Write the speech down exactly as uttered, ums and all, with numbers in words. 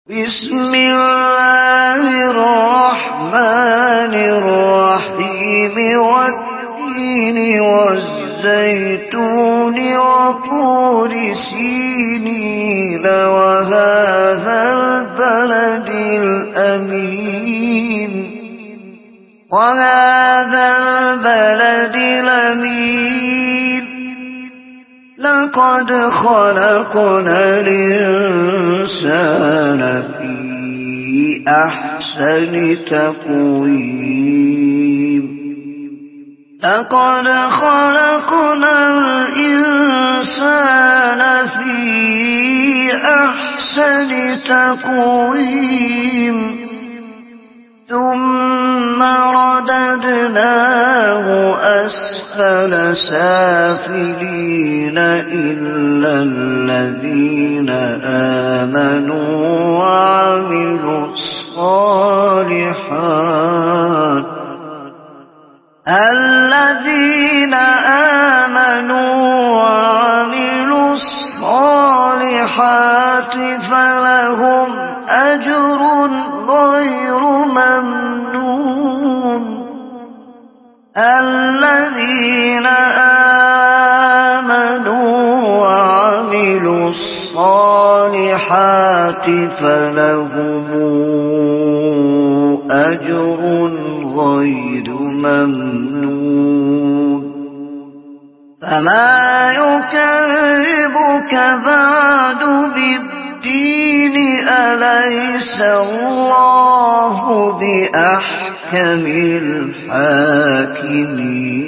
بسم الله الرحمن الرحيم والتين والزيتون وطور سينين وهذا البلد الأمين وهذا البلد الأمين لقد خلقنا الإنسان في أحسن تقويم لقد خلقنا الإنسان في أحسن تقويم ثم رددناه أسفل سافلين إلا الذين آمنوا وعملوا الصالحات الذين آمنوا وعملوا الصالحات فلهم أجر غير ممنون الذين آمنوا وعملوا الصالحات فلهم أجر غير ممنون فما يكذبك بعد بالدين أليس الله بأحكم الحاكمين